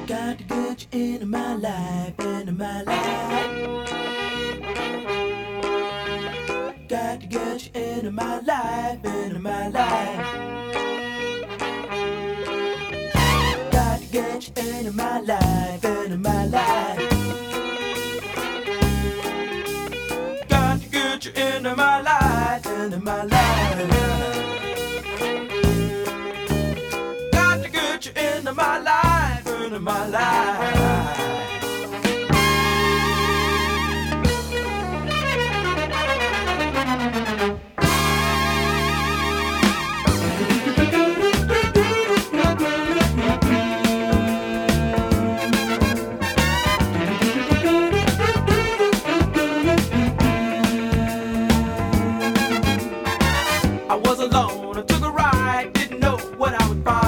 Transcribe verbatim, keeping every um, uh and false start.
Got to get you into my life, into my life. Got to get you into my life, into my life. Got to get you into my life, into my life. Got to get you into my life, into my life. Got to get you into my life, into my life. I was alone, I took a ride, didn't know what I would find.